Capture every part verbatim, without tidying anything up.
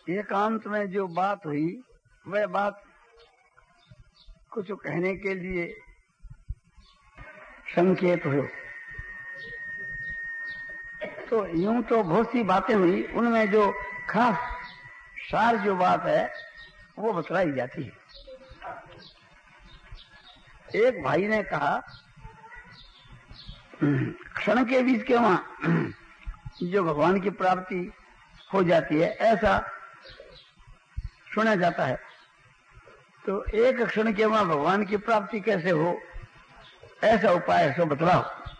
एकांत में जो बात हुई वह बात कुछ कहने के लिए संकेत हुए। तो यूं तो बहुत सी बातें हुई, उनमें जो खास सार जो बात है वो बतलाई जाती है। एक भाई ने कहा क्षण के बीच के वहां जो भगवान की प्राप्ति हो जाती है ऐसा सुना जाता है। तो एक क्षण के वहां भगवान की प्राप्ति कैसे हो, ऐसा उपाय सो बतलाओ।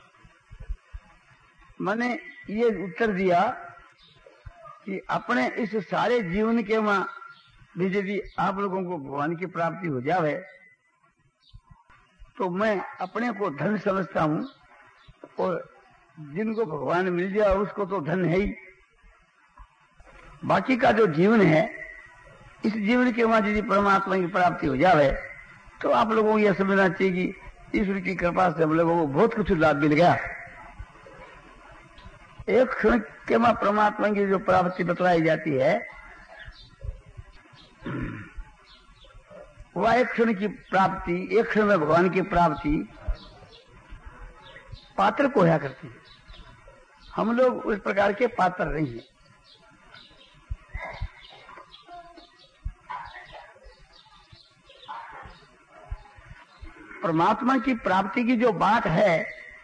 मैंने ये उत्तर दिया कि अपने इस सारे जीवन के वहां भी यदि आप लोगों को भगवान की प्राप्ति हो जावे तो मैं अपने को धन समझता हूं, और जिनको भगवान मिल जाए उसको तो धन है ही। बाकी का जो जीवन है, इस जीवन के वहां यदि परमात्मा की प्राप्ति हो जावे तो आप लोगों को यह समझना चाहिए कि ईश्वर की कृपा से हम लोगों को बहुत कुछ लाभ मिल गया। एक क्षण के वहां परमात्मा की जो प्राप्ति बतलाई जाती है वह एक क्षण की प्राप्ति, एक क्षण में भगवान की प्राप्ति पात्र को होया करती है। हम लोग उस प्रकार के पात्र नहीं हैं। परमात्मा की प्राप्ति की जो बात है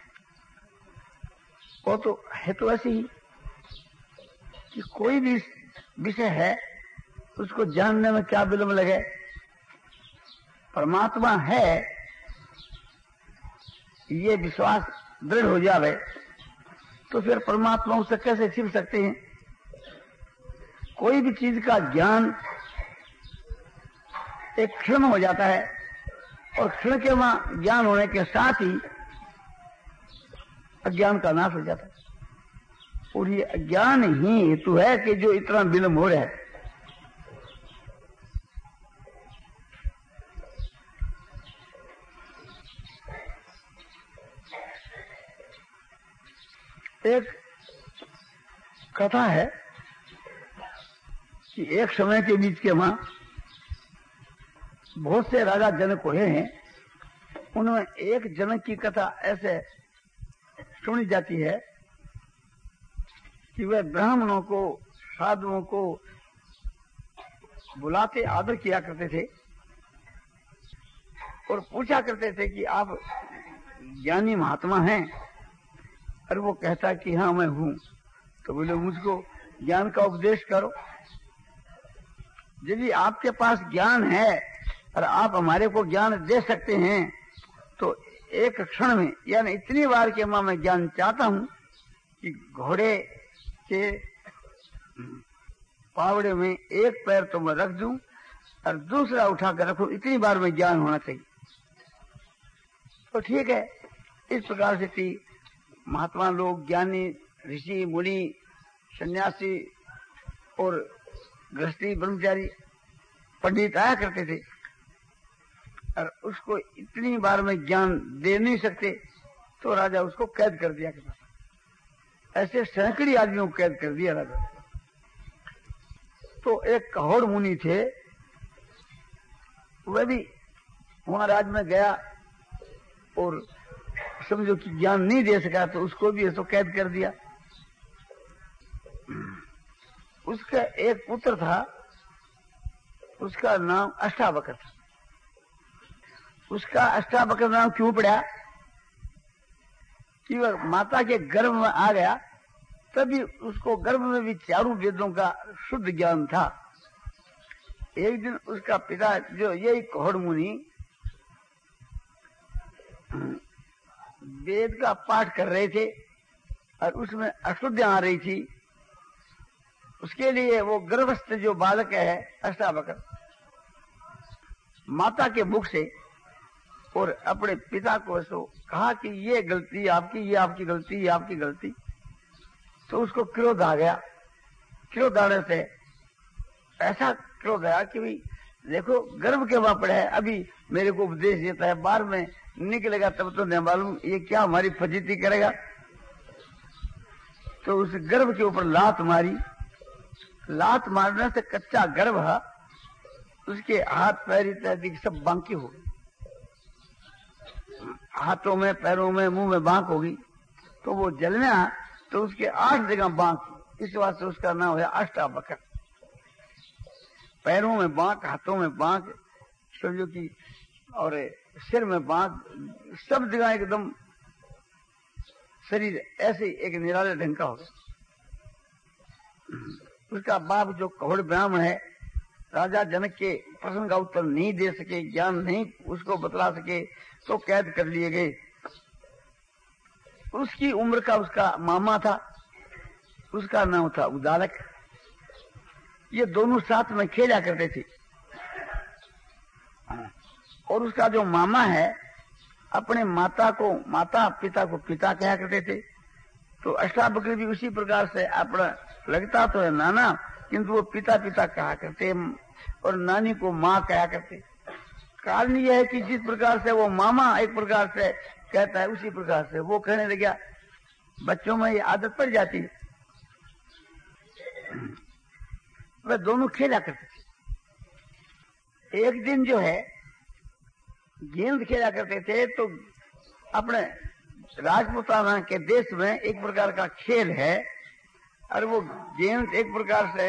वो तो है तो ऐसी ही कि कोई भी विषय है उसको जानने में क्या विलंब लगे। परमात्मा है ये विश्वास दृढ़ हो जावे तो फिर परमात्मा उससे कैसे छिप सकते हैं। कोई भी चीज का ज्ञान एक क्षण हो जाता है और क्षण के वहां ज्ञान होने के साथ ही अज्ञान का नाश हो जाता है। और ये अज्ञान ही हेतु है कि जो इतना विलंब हो रहा है। एक कथा है कि एक समय के बीच के वहां बहुत से राजा जनक हुए हैं। उनमें एक जनक की कथा ऐसे सुनी जाती है कि वह ब्राह्मणों को, साधुओं को बुलाते आदर किया करते थे और पूछा करते थे कि आप ज्ञानी महात्मा हैं। और वो कहता कि हाँ मैं हूं। तो बोले मुझको ज्ञान का उपदेश करो। यदि आपके पास ज्ञान है और आप हमारे को ज्ञान दे सकते हैं तो एक क्षण में, यानी इतनी बार के मां मैं ज्ञान चाहता हूं कि घोड़े के पावड़े में एक पैर तो मैं रख दूं और दूसरा उठा कर रखूं, इतनी बार में ज्ञान होना चाहिए। तो ठीक है। इस प्रकार से थी महात्मा लोग, ज्ञानी, ऋषि, मुनि, सन्यासी और गृहस्थी, ब्रह्मचारी, पंडित आया करते थे और उसको इतनी बार में ज्ञान दे नहीं सकते तो राजा उसको कैद कर दिया करता था। ऐसे सैकड़ों आदमियों को कैद कर दिया राजा। तो एक कहोड़ मुनि थे, वह भी वहां राज में गया और समझो कि ज्ञान नहीं दे सका तो उसको भी ऐसो कैद कर दिया। उसका एक पुत्र था, उसका नाम अष्टावक्र था। उसका अष्टावक्र नाम क्यों पड़ा कि वह माता के गर्भ में आ गया, तभी उसको गर्भ में भी चारों वेदों का शुद्ध ज्ञान था। एक दिन उसका पिता जो यही कहोड़ मुनि वेद का पाठ कर रहे थे और उसमें अशुद्धियां आ रही थी, उसके लिए वो गर्भस्थ जो बालक है अष्टावक्र माता के मुख से और अपने पिता को ऐसो कहा कि ये गलती आपकी, ये आपकी गलती, ये आपकी गलती। तो उसको क्रोध आ गया। क्रोध आने से ऐसा क्रोध आया कि भाई देखो गर्भ के वहां पड़े है, अभी मेरे को उपदेश देता है, बाहर में निकलेगा तब तो नहीं मालूम ये क्या हमारी फजीती करेगा। तो उस गर्भ के ऊपर लात मारी लात मारने से कच्चा गर्भ उसके हाथ पैर इत्यादि सब बांकी हो गई, हाथों में पैरों में मुंह में बांक होगी। तो वो जलना तो उसके आठ जगह बांक, इस वास्ते उसका नाम है अष्टावक्र। पैरों में बांक, हाथों में बांक, समझो कि और सिर में बांक, सब जगह एकदम शरीर ऐसे एक निराले ढंग का होगा। उसका बाप जो कौड़ ब्राह्मण है, राजा जनक के प्रश्न का उत्तर नहीं दे सके, ज्ञान नहीं उसको बतला सके, तो कैद कर लिए गए। उसकी उम्र का उसका मामा था, उसका नाम था उदालक। ये दोनों साथ में खेला करते थे। और उसका जो मामा है अपने माता को माता, पिता को पिता कहा करते थे। तो अष्टावक्र भी उसी प्रकार से अपना लगता तो है नाना, किंतु वो पिता पिता कहा करते और नानी को माँ कहा करते। कारण यह है कि जिस प्रकार से वो मामा एक प्रकार से कहता है, उसी प्रकार से वो कहने लग गया। बच्चों में ये आदत पड़ जाती है। वे दोनों खेला करते थे। एक दिन जो है गेंद खेला करते थे, तो अपने राजपुताना के देश में एक प्रकार का खेल है, और वो गेंद एक प्रकार से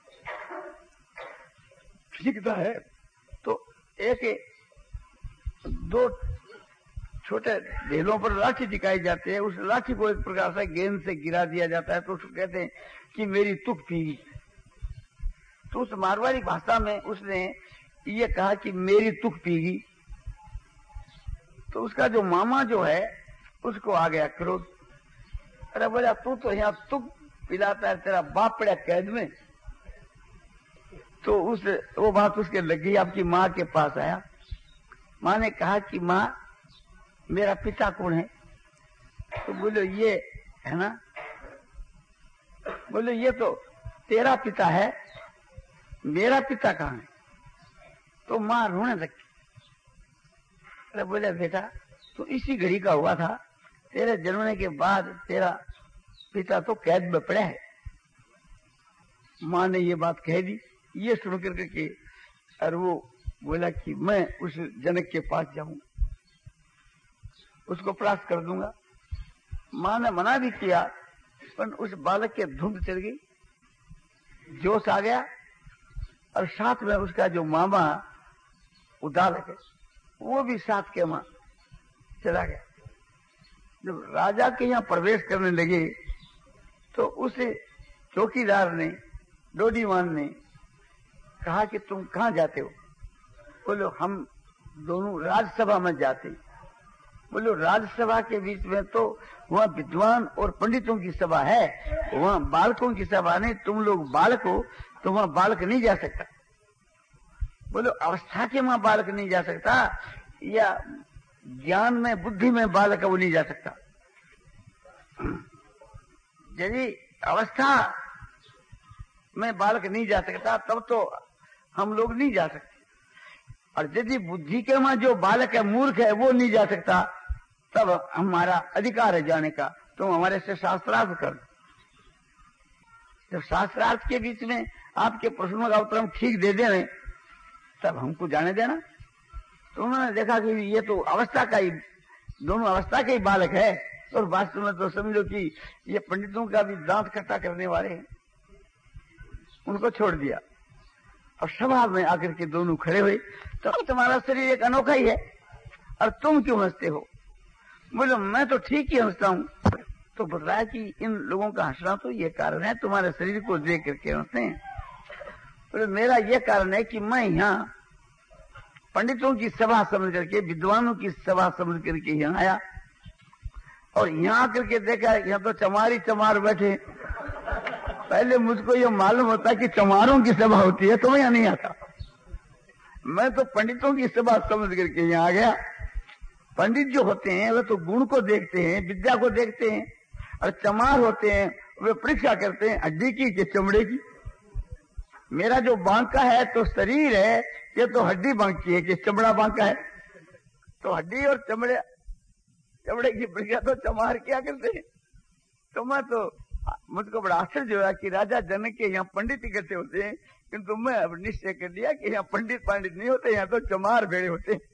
फेंकता है तो एक दो छोटे ढेलों पर लाठी दिखाई जाती है, उस लाठी को एक प्रकार से गेंद से गिरा दिया जाता है। तो उसको कहते हैं कि मेरी तुक पीगी। तो उस मारवाड़ी भाषा में उसने ये कहा कि मेरी तुक पीगी। तो उसका जो मामा जो है उसको आ गया क्रोध। अरे बोला तू तो यहाँ तुक पिलाता है, तेरा बाप पड़ा कैद में। तो उस वो बात उसके लग गई। आपकी माँ के पास आया, माँ ने कहा कि माँ मेरा पिता कौन है? तो बोलो ये है ना। बोलो ये तो तेरा पिता है, मेरा पिता कहाँ है? तो माँ रोने लगी। अरे बोले बेटा तो इसी घड़ी का हुआ था, तेरे जन्मने के बाद तेरा पिता तो कैद में पड़ा है। माँ ने ये बात कह दी। ये सुन करके के और वो बोला कि मैं उस जनक के पास जाऊंगा, उसको परास्त कर दूंगा। माँ ने मना भी किया, पर उस बालक के धुंध चढ़ गई, जोश आ गया। और साथ में उसका जो मामा उदालक है वो भी साथ के मां चला गया। जब राजा के यहाँ प्रवेश करने लगे तो उस चौकीदार ने, डोडीमान ने कहा कि तुम कहाँ जाते हो? बोलो हम दोनों राज्यसभा में जाते। बोलो राज्यसभा के बीच में तो वहाँ विद्वान और पंडितों की सभा है, वहाँ बालकों की सभा नहीं। तुम लोग बालक हो तो वहाँ बालक नहीं जा सकता। बोलो अवस्था के वहाँ बालक नहीं जा सकता, या ज्ञान में बुद्धि में बालक वो नहीं जा सकता। यदि अवस्था में बालक नहीं जा सकता तब तो हम लोग नहीं जा सकते, और यदि बुद्धि के वहाँ जो बालक है, मूर्ख है, वो नहीं जा सकता, तब हमारा अधिकार है जाने का। तुम हमारे से शास्त्रार्थ कर। जब शास्त्रार्थ के बीच में आपके प्रश्नों का उत्तर हम ठीक दे दें तब हमको जाने देना। तो उन्होंने देखा कि ये तो अवस्था का ही, दोनों अवस्था के ही बालक है, और वास्तव में तो समझो कि ये पंडितों का भी दांत खट्टा करने वाले हैं। उनको छोड़ दिया और सभा में आकर के दोनों खड़े हुए। तो तुम्हारा शरीर एक अनोखा ही है और तुम क्यों हंसते हो? बोलो मैं तो ठीक ही हंसता हूँ। तो बताया कि इन लोगों का हंसना तो ये कारण है, तुम्हारे शरीर को देख करके हंसते हैं। बोले मेरा ये कारण है कि मैं यहाँ पंडितों की सभा समझ करके, विद्वानों की सभा समझ करके यहाँ आया, और यहाँ आकर के देखा यहाँ तो चमारी चमार बैठे। पहले मुझको ये मालूम होता कि चमारों की सभा होती है तो मैं यहाँ नहीं आता। मैं तो पंडितों की सभा समझ करके यहाँ आ गया। पंडित जो होते हैं वे तो गुण को देखते हैं, विद्या को देखते हैं, और चमार होते हैं वे परीक्षा करते हैं हड्डी की कि चमड़े की। मेरा जो बांका है तो शरीर है, ये तो हड्डी बांकी है कि चमड़ा बांका है। तो हड्डी और चमड़े चमड़े की परीक्षा तो चमार क्या करते हैं। तो मैं तो मुझको बड़ा आश्चर्य हुआ कि राजा जनक के यहाँ पंडित इकट्ठे होते हैं, किंतु मैं अब निश्चय कर लिया कि यहाँ पंडित पंडित नहीं होते, यहाँ तो चमार भेड़े होते हैं।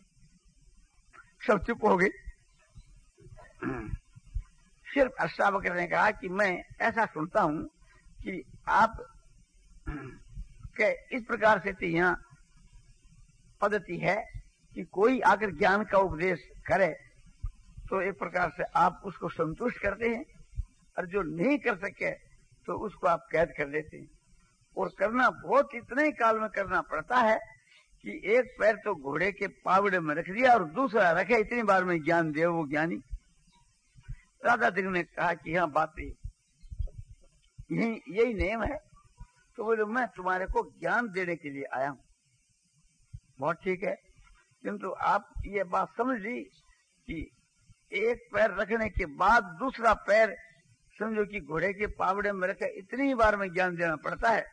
सब चुप हो गए। फिर अष्टावक्र ने कहा कि मैं ऐसा सुनता हूं कि आप के इस प्रकार से तो यहाँ पद्धति है कि कोई आकर ज्ञान का उपदेश करे तो एक प्रकार से आप उसको संतुष्ट करते हैं, और जो नहीं कर सके तो उसको आप कैद कर देते हैं। और करना बहुत इतने ही काल में करना पड़ता है कि एक पैर तो घोड़े के पावड़े में रख दिया और दूसरा रखे, इतनी बार में ज्ञान दे वो ज्ञानी। राजा दिग्ग ने कहा कि यहाँ बात यही यही नियम है। तो बोले मैं तुम्हारे को ज्ञान देने के लिए आया हूँ। बहुत ठीक है, किंतु आप ये बात समझ ली कि एक पैर रखने के बाद दूसरा पैर समझो कि घोड़े के पावड़े में रखे, इतनी बार में ज्ञान देना पड़ता है।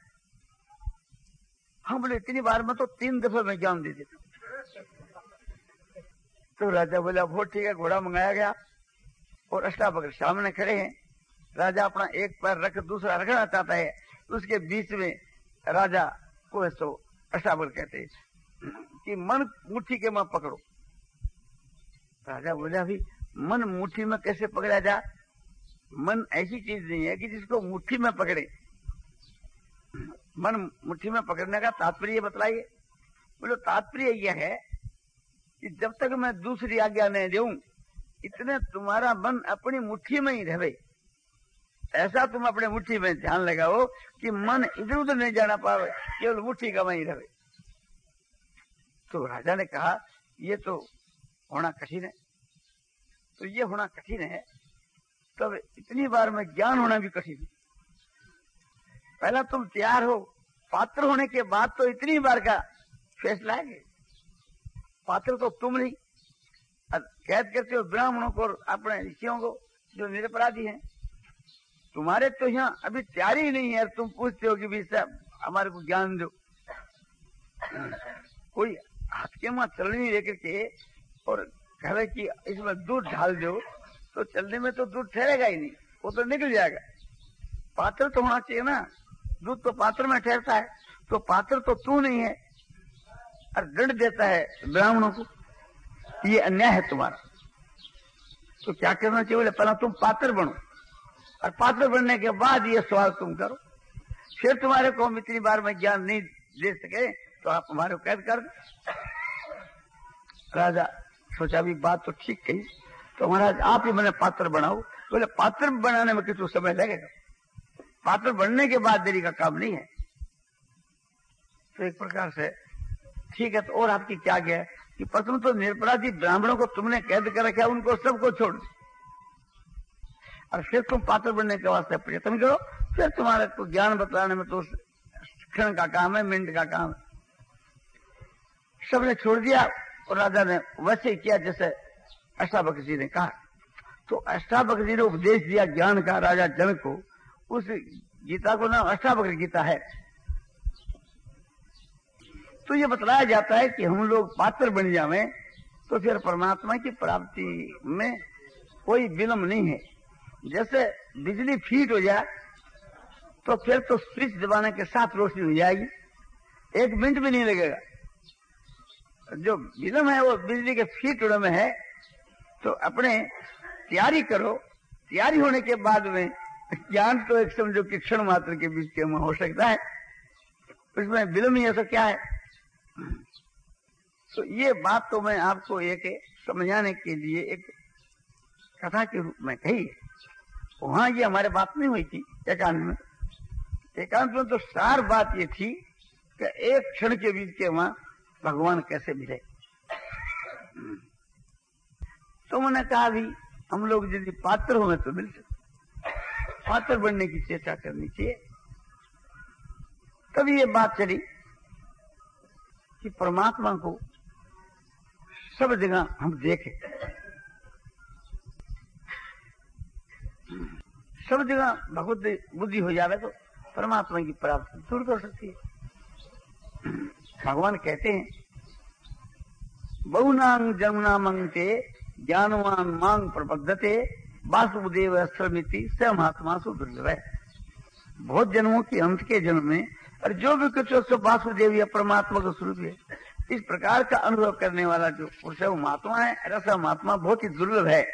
हम बोले इतनी बार में तो तीन दफे में ज्ञान दे देता। तो राजा बोला बहुत ठीक है। घोड़ा मंगाया गया और अष्टावक्र सामने खड़े हैं। राजा अपना एक पैर रख दूसरा रखना चाहता है, उसके बीच में राजा को तो अष्टावक्र कहते हैं कि मन मुट्ठी के में पकड़ो। राजा बोला अभी मन मुट्ठी में कैसे पकड़ा जा? मन ऐसी चीज नहीं है कि जिसको मुट्ठी में पकड़े। मन मुट्ठी में पकड़ने का तात्पर्य बतलाइए। बोलो तात्पर्य यह है कि जब तक मैं दूसरी आज्ञा नहीं दूं इतने तुम्हारा मन अपनी मुट्ठी में ही रहे। ऐसा तुम अपने मुट्ठी में ध्यान लगाओ कि मन इधर उधर नहीं जाना पावे, केवल मुट्ठी का वहीं रहे। तो राजा ने कहा ये तो होना कठिन है। तो ये होना कठिन है, तब इतनी बार में ज्ञान होना भी कठिन है। पहला तुम तैयार हो, पात्र होने के बाद तो इतनी बार का फैसला है। पात्र तो तुम नहीं, कैद करते हो ब्राह्मणों को और अपने ऋषियों को जो निरपराधी हैं। तुम्हारे तो यहाँ अभी तैयारी ही नहीं है, तुम पूछते हो कि भी साहब हमारे को ज्ञान दो। कोई हाथ के मां चलनी लेकर के और कहे कि इसमें दूध ढाल दो, तो चलने में तो दूध ठहरेगा ही नहीं, वो तो निकल जाएगा। पात्र तो होना चाहिए ना, दूध तो पात्र में ठहरता है। तो पात्र तो तू नहीं है और दंड देता है ब्राह्मणों को, ये अन्याय है तुम्हारा। तो क्या करना चाहिए? बोले पहला तुम पात्र बनो और पात्र बनने के बाद ये सवाल तुम करो। फिर तुम्हारे को हम इतनी बार में ज्ञान नहीं दे सके तो आप हमारे को कैद कर दो। राजा सोचा भी बात तो ठीक कही, तो महाराज आप ही मैंने पात्र बनाओ। बोले पात्र बनाने में कितना समय लगेगा, पात्र बनने के बाद देरी का काम नहीं है। तो एक प्रकार से ठीक है। तो और आपकी क्या गया है कि प्रथम तो निरपराधी ब्राह्मणों को तुमने कैद कर रखा, उनको सबको छोड़ दो और फिर तुम पात्र बनने के वास्ते प्रयत्न करो। फिर तुम्हारे को ज्ञान बतलाने में तो क्षण का काम है, मिनट का काम है। सबने छोड़ दिया और राजा ने वैसे किया जैसे अष्टावक्र जी ने कहा। तो अष्टावक्र जी ने उपदेश दिया ज्ञान का राजा जनक को। उस गीता को नाम अष्टावक्र गीता है। तो ये बतलाया जाता है कि हम लोग पात्र बन जावे तो फिर परमात्मा की प्राप्ति में कोई विलंब नहीं है। जैसे बिजली फीट हो जाए तो फिर तो स्विच दबाने के साथ रोशनी हो जाएगी, एक मिनट भी नहीं लगेगा। जो विलंब है वो बिजली के फीट होने में है। तो अपने तैयारी करो, तैयारी होने के बाद में ज्ञान तो एक समझो कि क्षण मात्र के बीच के में हो सकता है, उसमें विलंब ही ऐसा क्या है। तो ये बात तो मैं आपको एक समझाने के लिए एक कथा के रूप में कही है। वहां ये हमारे बात नहीं हुई थी एकांत में। एकांत में तो सार बात ये थी कि एक क्षण के बीच के वहां भगवान कैसे मिले। तो मैंने कहा भी हम लोग यदि पात्र हो तो मिल सकते, पात्र बनने की चेष्टा करनी चाहिए। तभी ये बात चली कि परमात्मा को सब जगह हम देखें, सब जगह भगवत बुद्धि हो जाए तो परमात्मा की प्राप्ति दूर कर सकती है। भगवान कहते हैं बहुनांग जमुना मंगते ज्ञानवान मांग प्रपद्धते वासुदेव अस्त्रमिति स महात्मा सुदुर्लभ है। बहुत जन्मों के अंत के जन्म में और जो भी कुछ उसको वासुदेव या परमात्मा का स्वरूप है, इस प्रकार का अनुभव करने वाला जो पुरुष है वो महात्मा है। ऐसा महात्मा बहुत ही दुर्लभ है।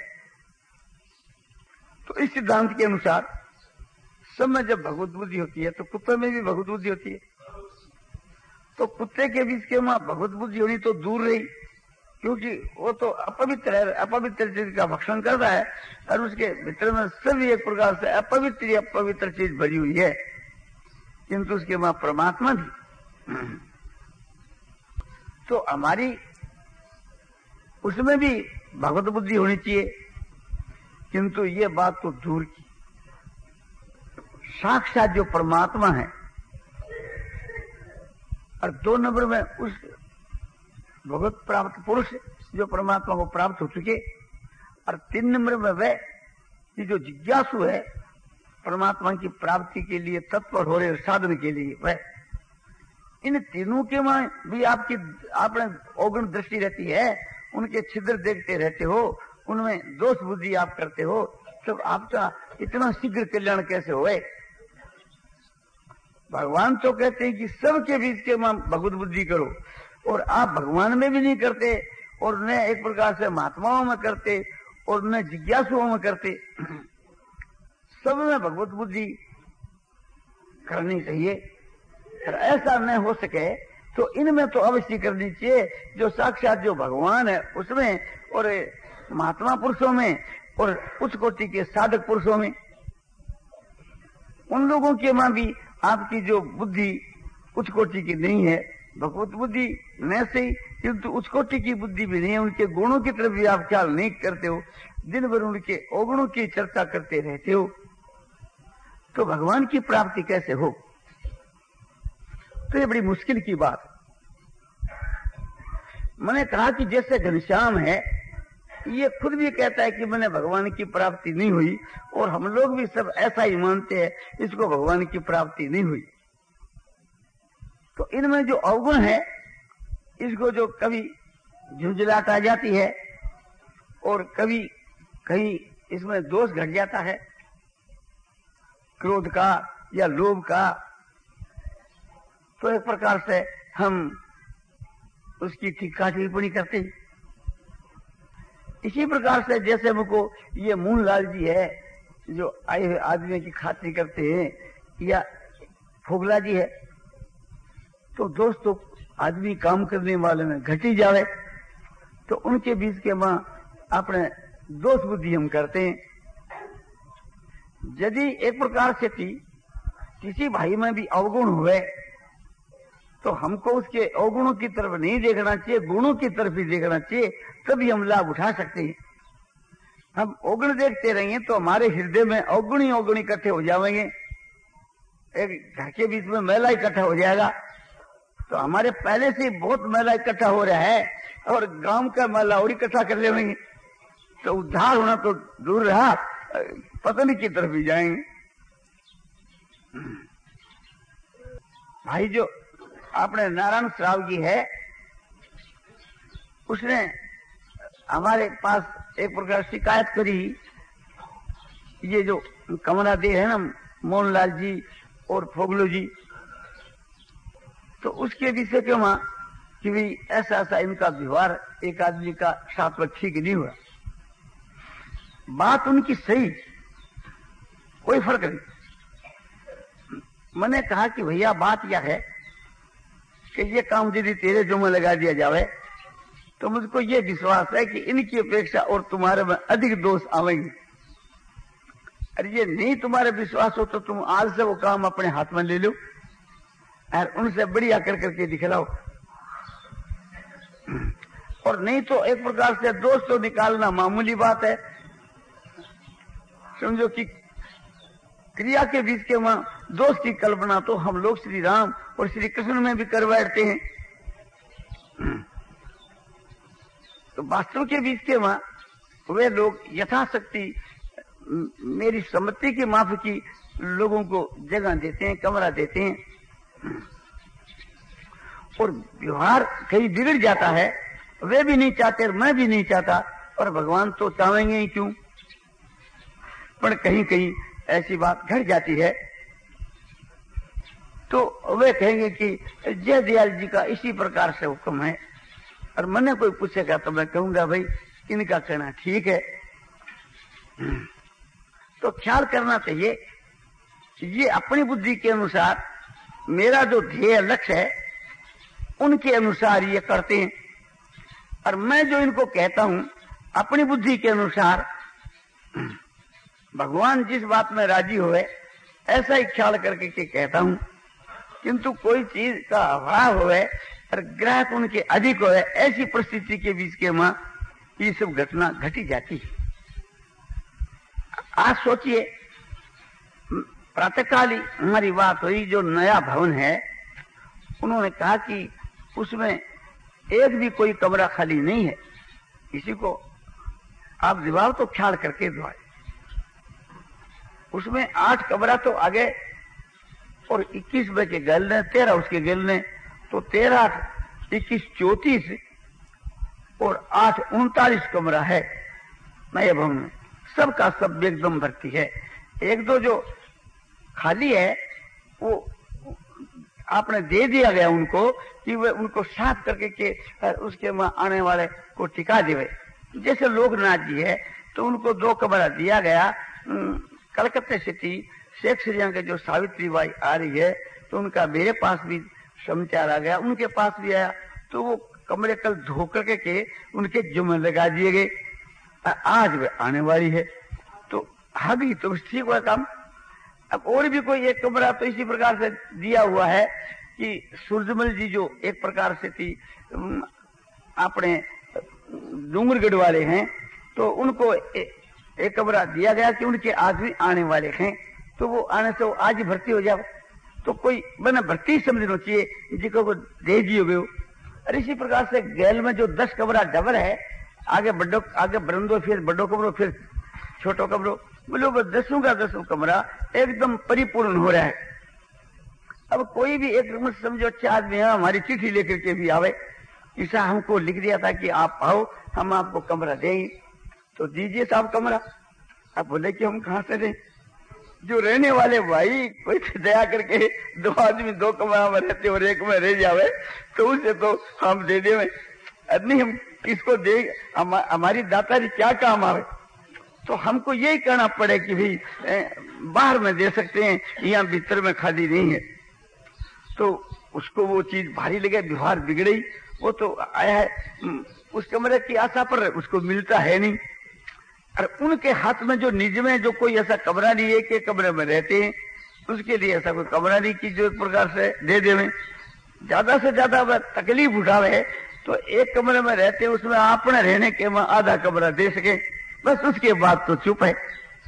तो इस सिद्धांत के अनुसार सब में जब भगवत बुद्धि होती है तो कुत्ते में भी भगवत बुद्धि होती है। तो कुत्ते के बीच के वहां भगवत बुद्धि होनी तो दूर रही, क्योंकि वो तो अपवित्र है, अपवित्र चीज का भक्षण करता है और उसके भीतर में सभी एक प्रकार से अपवित्र अपवित्र चीज भरी हुई है, किंतु उसके वहां परमात्मा भी। तो हमारी उसमें भी भगवत बुद्धि होनी चाहिए, किंतु ये बात तो दूर की। साक्षात जो परमात्मा है और दो नंबर में उस भगवत प्राप्त पुरुष जो परमात्मा को प्राप्त हो चुके, और तीन नंबर में वह कि जो जिज्ञासु है परमात्मा की प्राप्ति के लिए तत्पर हो रहे साधन के लिए, वह इन तीनों के में भी आपकी आपने औगण दृष्टि रहती है, उनके छिद्र देखते रहते हो, उनमें दोष बुद्धि आप करते हो, तब आपका इतना शीघ्र कल्याण कैसे होए? भगवान तो कहते हैं कि सबके बीच के में भगवत बुद्धि करो, और आप भगवान में भी नहीं करते और न एक प्रकार से महात्माओं में करते और न जिज्ञासुओं में करते। सब में भगवत बुद्धि करनी चाहिए। और ऐसा न हो सके तो इनमें तो अवश्य करनी चाहिए, जो साक्षात जो भगवान है उसमें और महात्मा पुरुषों में और उच्च कोटि के साधक पुरुषों में, उन लोगों के मां भी आपकी जो बुद्धि उच्च कोटि की नहीं है, भगवत बुद्धि न सही किंतु उच्च कोटि की बुद्धि भी नहीं है, उनके गुणों की तरफ भी आप ख्याल नहीं करते हो, दिन भर उनके अवगुणों की चर्चा करते रहते हो, तो भगवान की प्राप्ति कैसे हो? तो ये बड़ी मुश्किल की बात। मैंने कहा कि जैसे घनश्याम है, ये खुद भी कहता है कि मैंने भगवान की प्राप्ति नहीं हुई, और हम लोग भी सब ऐसा ही मानते हैं, इसको भगवान की प्राप्ति नहीं हुई। तो इनमें जो अवगुण है, इसको जो कभी झुंझलाहट आ जाती है और कभी कहीं इसमें दोष घट जाता है, क्रोध का या लोभ का, तो एक प्रकार से हम उसकी टीका टिप्पणी करते हैं। इसी प्रकार से जैसे हमको ये मूनलाल जी है जो आए हुए आदमी की खातिर करते हैं, या फोगला जी है, तो दोस्तों आदमी काम करने वाले में घटी जावे तो उनके बीच के मां अपने दोष बुद्धि हम करते हैं। यदि एक प्रकार से थी किसी भाई में भी अवगुण हुए तो हमको उसके अवगुणों की तरफ नहीं देखना चाहिए, गुणों की तरफ ही देखना चाहिए, तभी हम लाभ उठा सकते हैं। हम अवगुण देखते रहेंगे तो हमारे हृदय में अवगुण ही अवगुण इकट्ठे हो जाएंगे, एक घर के बीच में मैला इकट्ठा हो जाएगा, तो हमारे पहले से बहुत मैला इकट्ठा हो रहा है और गांव का मैला और इकट्ठा कर लेंगे, तो उद्धार होना तो दूर रहा, पतन की तरफ ही जाएंगे। भाई जो आपने नारायण श्राव जी है, उसने हमारे पास एक प्रकार शिकायत करी, ये जो कमला दे है ना मोहनलाल जी और फोगलो जी, तो उसके विषय के वहां कि भी ऐसा ऐसा इनका व्यवहार एक आदमी का साथ में ठीक नहीं हुआ। बात उनकी सही, कोई फर्क नहीं। मैंने कहा कि भैया बात यह है कि ये काम यदि तेरे जो में लगा दिया जावे तो मुझको ये विश्वास है कि इनकी अपेक्षा और तुम्हारे में अधिक दोष आवेंगे। अरे ये नहीं तुम्हारे विश्वास हो तो तुम आज से वो काम अपने हाथ में ले लो और उनसे बढ़िया कर करके दिखलाओ, और नहीं तो एक प्रकार से दोष तो निकालना मामूली बात है। समझो कि क्रिया के बीच के वहां दोष की कल्पना तो हम लोग श्री राम और श्री कृष्ण में भी कर बैठते हैं, तो वास्तव के बीच के वहां वे लोग यथाशक्ति मेरी सम्मति की माफी की लोगों को जगह देते हैं, कमरा देते हैं, और व्यवहार कहीं बिगड़ जाता है, वे भी नहीं चाहते और मैं भी नहीं चाहता, और भगवान तो चाहेंगे ही क्यों। पर कहीं कहीं ऐसी बात घट जाती है तो वे कहेंगे कि जय दयाल जी का इसी प्रकार से हुक्म है। और मैंने कोई पूछेगा तो मैं कहूंगा भाई इनका कहना ठीक है। तो ख्याल करना चाहिए कि ये अपनी बुद्धि के अनुसार मेरा जो ध्येय लक्ष्य है उनके अनुसार ये करते हैं, और मैं जो इनको कहता हूं अपनी बुद्धि के अनुसार भगवान जिस बात में राजी होए ऐसा ही ख्याल करके के कहता हूं। किंतु कोई चीज का अभाव होए और ग्राहक उनके अधिक होए, ऐसी परिस्थिति के बीच के मां ये सब घटना घटी जाती है। आज सोचिए प्रातःकाल हमारी बात हुई, जो नया भवन है उन्होंने कहा कि उसमें एक भी कोई कमरा खाली नहीं है, किसी को आप दीवार तो ख्याल करके दो। उसमें आठ कमरा तो आगे और इक्कीस में के गलने, तेरह उसके गलने, तो तेरह आठ इक्कीस चौतीस और आठ उनतालीस कमरा है नए भवन में। सबका सब एकदम भर्ती है। एक दो जो खाली है वो आपने दे दिया गया उनको कि वे उनको साफ करके के उसके वहां आने वाले को टिका देवे। जैसे लोकनाथ जी है तो उनको दो कमरा दिया गया। कलकत्ते सिटी शेख सरिया के जो सावित्री बाई आ रही है तो उनका मेरे पास भी समाचार आ गया, उनके पास भी आया, तो वो कमरे कल धो करके के उनके जुम्मे लगा दिए गए। आज वे आने वाली है तो अभी तो ठीक हुआ काम। अब और भी कोई एक कमरा तो इसी प्रकार से दिया हुआ है कि सूरजमल जी जो एक प्रकार से थी अपने डूंगरगढ़ वाले हैं तो उनको ए, एक कमरा दिया गया कि उनके आदमी आने वाले हैं, तो वो आने से वो आज ही भर्ती हो जाए। तो कोई मैंने भर्ती समझना चाहिए जिसको को दे दिए हुए। और इसी प्रकार से गैल में जो दस कमरा डबल है, आगे बड़ो आगे बरंदो, फिर बड़ो कमरो, फिर छोटो कमरो, बोलो वो दसों का दसों कमरा एकदम परिपूर्ण हो रहा है। अब कोई भी एक समझो अच्छा आदमी है हमारी चिट्ठी लेकर के भी आवे, ऐसा हमको लिख दिया था कि आप आओ हम आपको कमरा देंगे, तो दीजिए साहब कमरा। अब बोले कि हम कहाँ से दें, जो रहने वाले भाई कोई दया करके दो आदमी दो कमरा में रहते और एक में रह जावे तो उसे तो हम दे देवे, नहीं हम किसको दे, हम, हमारी दातारी क्या काम आवे। तो हमको यही कहना पड़े कि भाई बाहर में दे सकते हैं, यहाँ भीतर में खाली नहीं है। तो उसको वो चीज भारी लगे, व्यवहार बिगड़े, वो तो आया है उस कमरे की आशा पर, उसको मिलता है नहीं। और उनके हाथ में जो निज में जो कोई ऐसा कमरा नहीं है कि कमरे में रहते हैं, उसके लिए ऐसा कोई कमरा नहीं कि जो एक प्रकार से दे देवे। ज्यादा से ज्यादा वह तकलीफ उठावे तो एक कमरे में रहते हैं उसमें अपने रहने के में आधा कमरा दे सके, बस उसके बाद तो चुप है।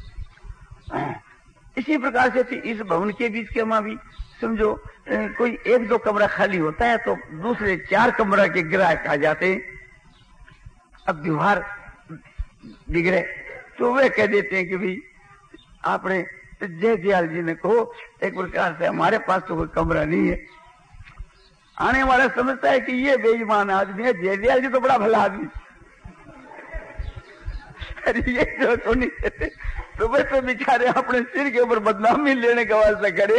इसी प्रकार से थी इस भवन के बीच के मां भी समझो कोई एक दो कमरा खाली होता है तो दूसरे चार कमरा के ग्राहक आ जाते हैं। अब व्यवहार बिगड़े तो वे कह देते हैं कि भाई आपने जय दयाल जी ने कहो एक प्रकार से हमारे पास तो कोई कमरा नहीं है। आने वाला समझता है कि ये बेईमान आदमी है, जय दयाल जी तो बड़ा भला आदमी, अरे ये जो तो नहीं देते तो वे तो बेचारे अपने सिर के ऊपर बदनामी लेने का वास्ता करे।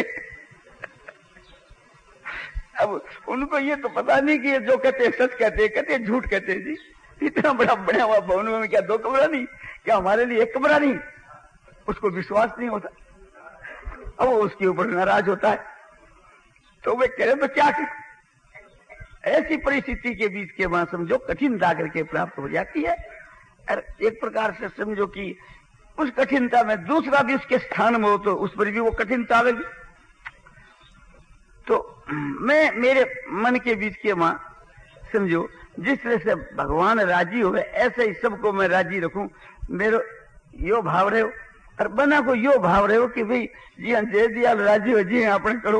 अब उनको ये तो पता नहीं कि ये जो कहते सच कहते कहते झूठ कहते जी। इतना बड़ा बना हुआ भवन में क्या दो कमरा नहीं, क्या हमारे लिए एक कमरा नहीं, उसको विश्वास नहीं होता। अब वो उसके ऊपर नाराज होता है तो वे कह रहे तो क्या करें। ऐसी परिस्थिति के बीच के वहां समझो कठिनता करके प्राप्त हो जाती है। और एक प्रकार से समझो कि उस कठिनता में दूसरा भी उसके स्थान में हो तो उस पर भी वो कठिनता आवेगी। तो मैं मेरे मन के बीच के वहां समझो जिस तरह से भगवान राजी हुए ऐसे ही सबको मैं राजी रखूं, मेरे यो भाव रहे हो और बना को यो भाव रहे हो कि भाई जी हाँ जय दयाल राजी हो जी आपने करो।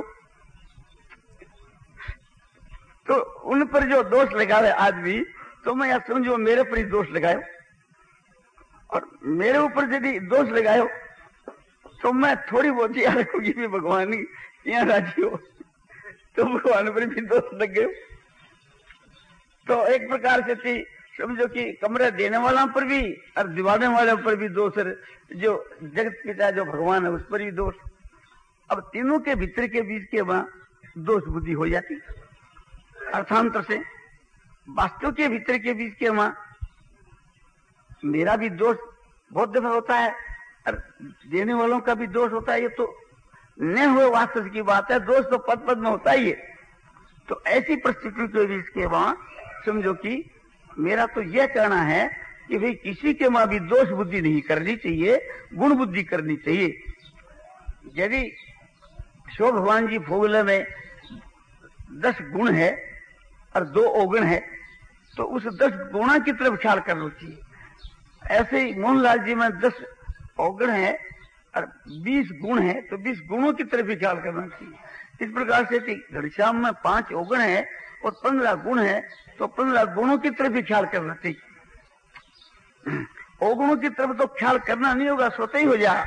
तो उन पर जो दोष लगावे आदमी तो मैं यार समझो मेरे पर ही दोष लगायो, और मेरे ऊपर यदि दोष लगायो तो मैं थोड़ी बहुत याद रखूंगी भी भगवान यहाँ राजी हो, तो भगवान पर भी दोष लग गए। तो एक प्रकार से थी समझो कि कमरे देने वालों पर भी और दिवाने वालों पर भी दोष, जो जगत पिता जो भगवान है उस पर भी दोष। अब तीनों के भीतर के बीच के वहां दोष बुद्धि हो जाती। अर्थांतर से वास्तव के भीतर के बीच के वहां मेरा भी दोष बहुत दफा होता है और देने वालों का भी दोष होता है। ये तो न हुए वास्तव की बात है, दोष तो पद पद में होता ही है। तो ऐसी परिस्थिति के बीच के वहां समझो कि मेरा तो यह कहना है कि भाई किसी के वहां भी दोष बुद्धि नहीं करनी चाहिए, गुण बुद्धि करनी चाहिए। यदि शो भगवान जी फोगले में दस गुण है और दो अवगुण है तो उस दस गुणा की तरफ ख्याल करना चाहिए। ऐसे ही मोहनलाल जी में दस अवगुण है और बीस गुण है तो बीस गुणों की तरफ भी ख्याल करना चाहिए। इस प्रकार से घनश्याम में पांच अवगुण है और पंद्रह गुण है तो पंद्रह गुणों की तरफ भी ख्याल करना चाहिए। अवगुणों की तरफ तो ख्याल करना नहीं होगा, स्वतः ही हो जाए।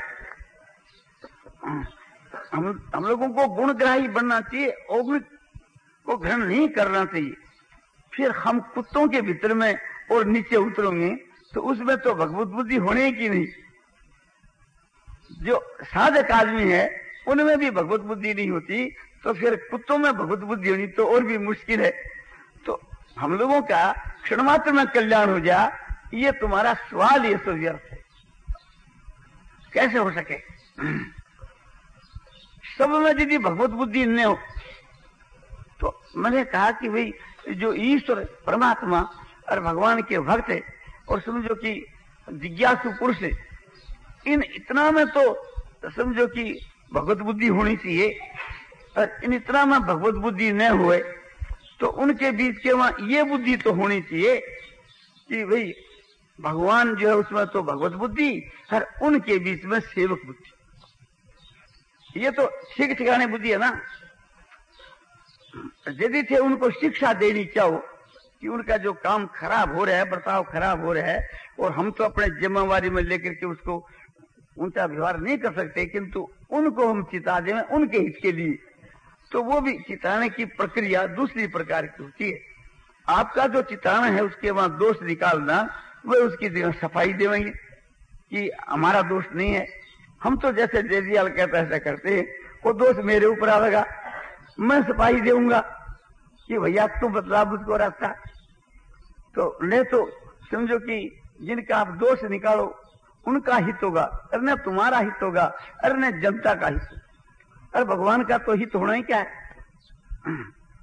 हम हम लोगों को गुणग्राही बनना चाहिए, अवगुण को ग्रहण नहीं करना चाहिए। फिर हम कुत्तों के भीतर में और नीचे उतरेंगे तो उसमें तो भगवत बुद्धि होने की नहीं। जो साधक आदमी है उनमें भी भगवत बुद्धि नहीं होती तो फिर कुत्तों में भगवत बुद्धि होनी तो और भी मुश्किल है। तो हम लोगों का क्षण मात्र में कल्याण हो जा, ये तुम्हारा सवाल ये तो व्यर्थ है, कैसे हो सके। सब में यदि भगवत बुद्धि न हो तो मैंने कहा कि भाई जो ईश्वर परमात्मा और भगवान के भक्त है और समझो कि जिज्ञासु पुरुष है, इन इतना में तो समझो कि भगवत बुद्धि होनी चाहिए। और इन इतना में भगवत बुद्धि न हुए तो उनके बीच के वहां ये बुद्धि तो होनी चाहिए कि भाई भगवान जो है उसमें तो भगवत बुद्धि और उनके बीच में सेवक बुद्धि। ये तो ठीक ठिकाने बुद्धि है ना। यदि थे उनको शिक्षा देनी चाहो कि उनका जो काम खराब हो रहा है, बर्ताव खराब हो रहा है और हम तो अपने जिम्मेवारी में लेकर के उसको उनका व्यवहार नहीं कर सकते, किंतु उनको हम चिता दें उनके हित के लिए, तो वो भी चिताने की प्रक्रिया दूसरी प्रकार की होती है। आपका जो चिताना है उसके वहां दोष निकालना, वो उसकी सफाई देंगे कि हमारा दोष नहीं है। हम तो जैसे देजियाल कहते ऐसा करते हैं, वो दोष मेरे ऊपर आएगा, मैं सफाई देऊंगा कि भैया तुम बतलाओ मुझको रास्ता। तो नहीं तो समझो कि जिनका आप दोष निकालो उनका हित होगा, अरे न तुम्हारा हित होगा, अरे न जनता का हित। अरे भगवान का तो हित होना ही क्या है।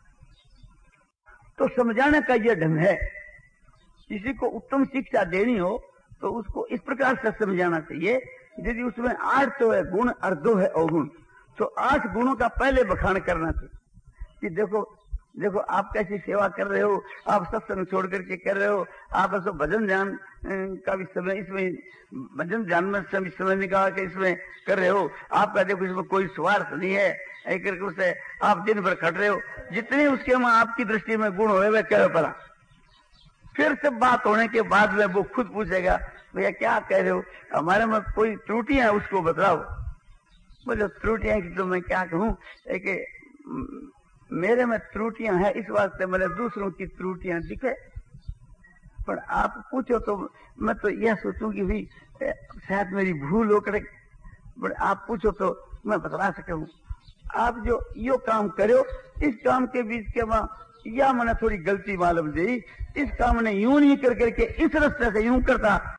तो समझाने का यह ढंग है। किसी को उत्तम शिक्षा देनी हो तो उसको इस प्रकार से समझाना चाहिए, यदि उसमें आठ तो है गुण और दो है अवगुण, तो आठ गुणों का पहले बखान करना चाहिए कि देखो देखो आप कैसी सेवा कर रहे हो, आप सत्संग छोड़ करके कर रहे हो, आप ऐसा भजन ध्यान का भी समय इसमें भजन ध्यान में समय समय निकाल के इसमें कर रहे हो, आपका देखो इसमें कोई स्वार्थ नहीं है, एक करके उससे आप दिन भर खट रहे हो। जितने उसके में आपकी दृष्टि में गुण होए वे कह पड़ा। फिर सब बात होने के बाद में वो खुद पूछेगा भैया क्या कह रहे हो, हमारे में कोई त्रुटियां है उसको बताओ। बोलो त्रुटियां की तो मैं क्या कहूँ, एक मेरे में त्रुटियां हैं इस वास्ते मैंने दूसरों की त्रुटियां दिखे, पर आप पूछो तो मैं तो यह सोचूं कि भी शायद मेरी भूल हो करे, पर आप पूछो तो मैं बता सकूं। आप जो यो काम करो इस काम के बीच के वहां या मैंने थोड़ी गलती मालूम दी, इस काम ने यूं नहीं कर करके इस रास्ते से यूं करता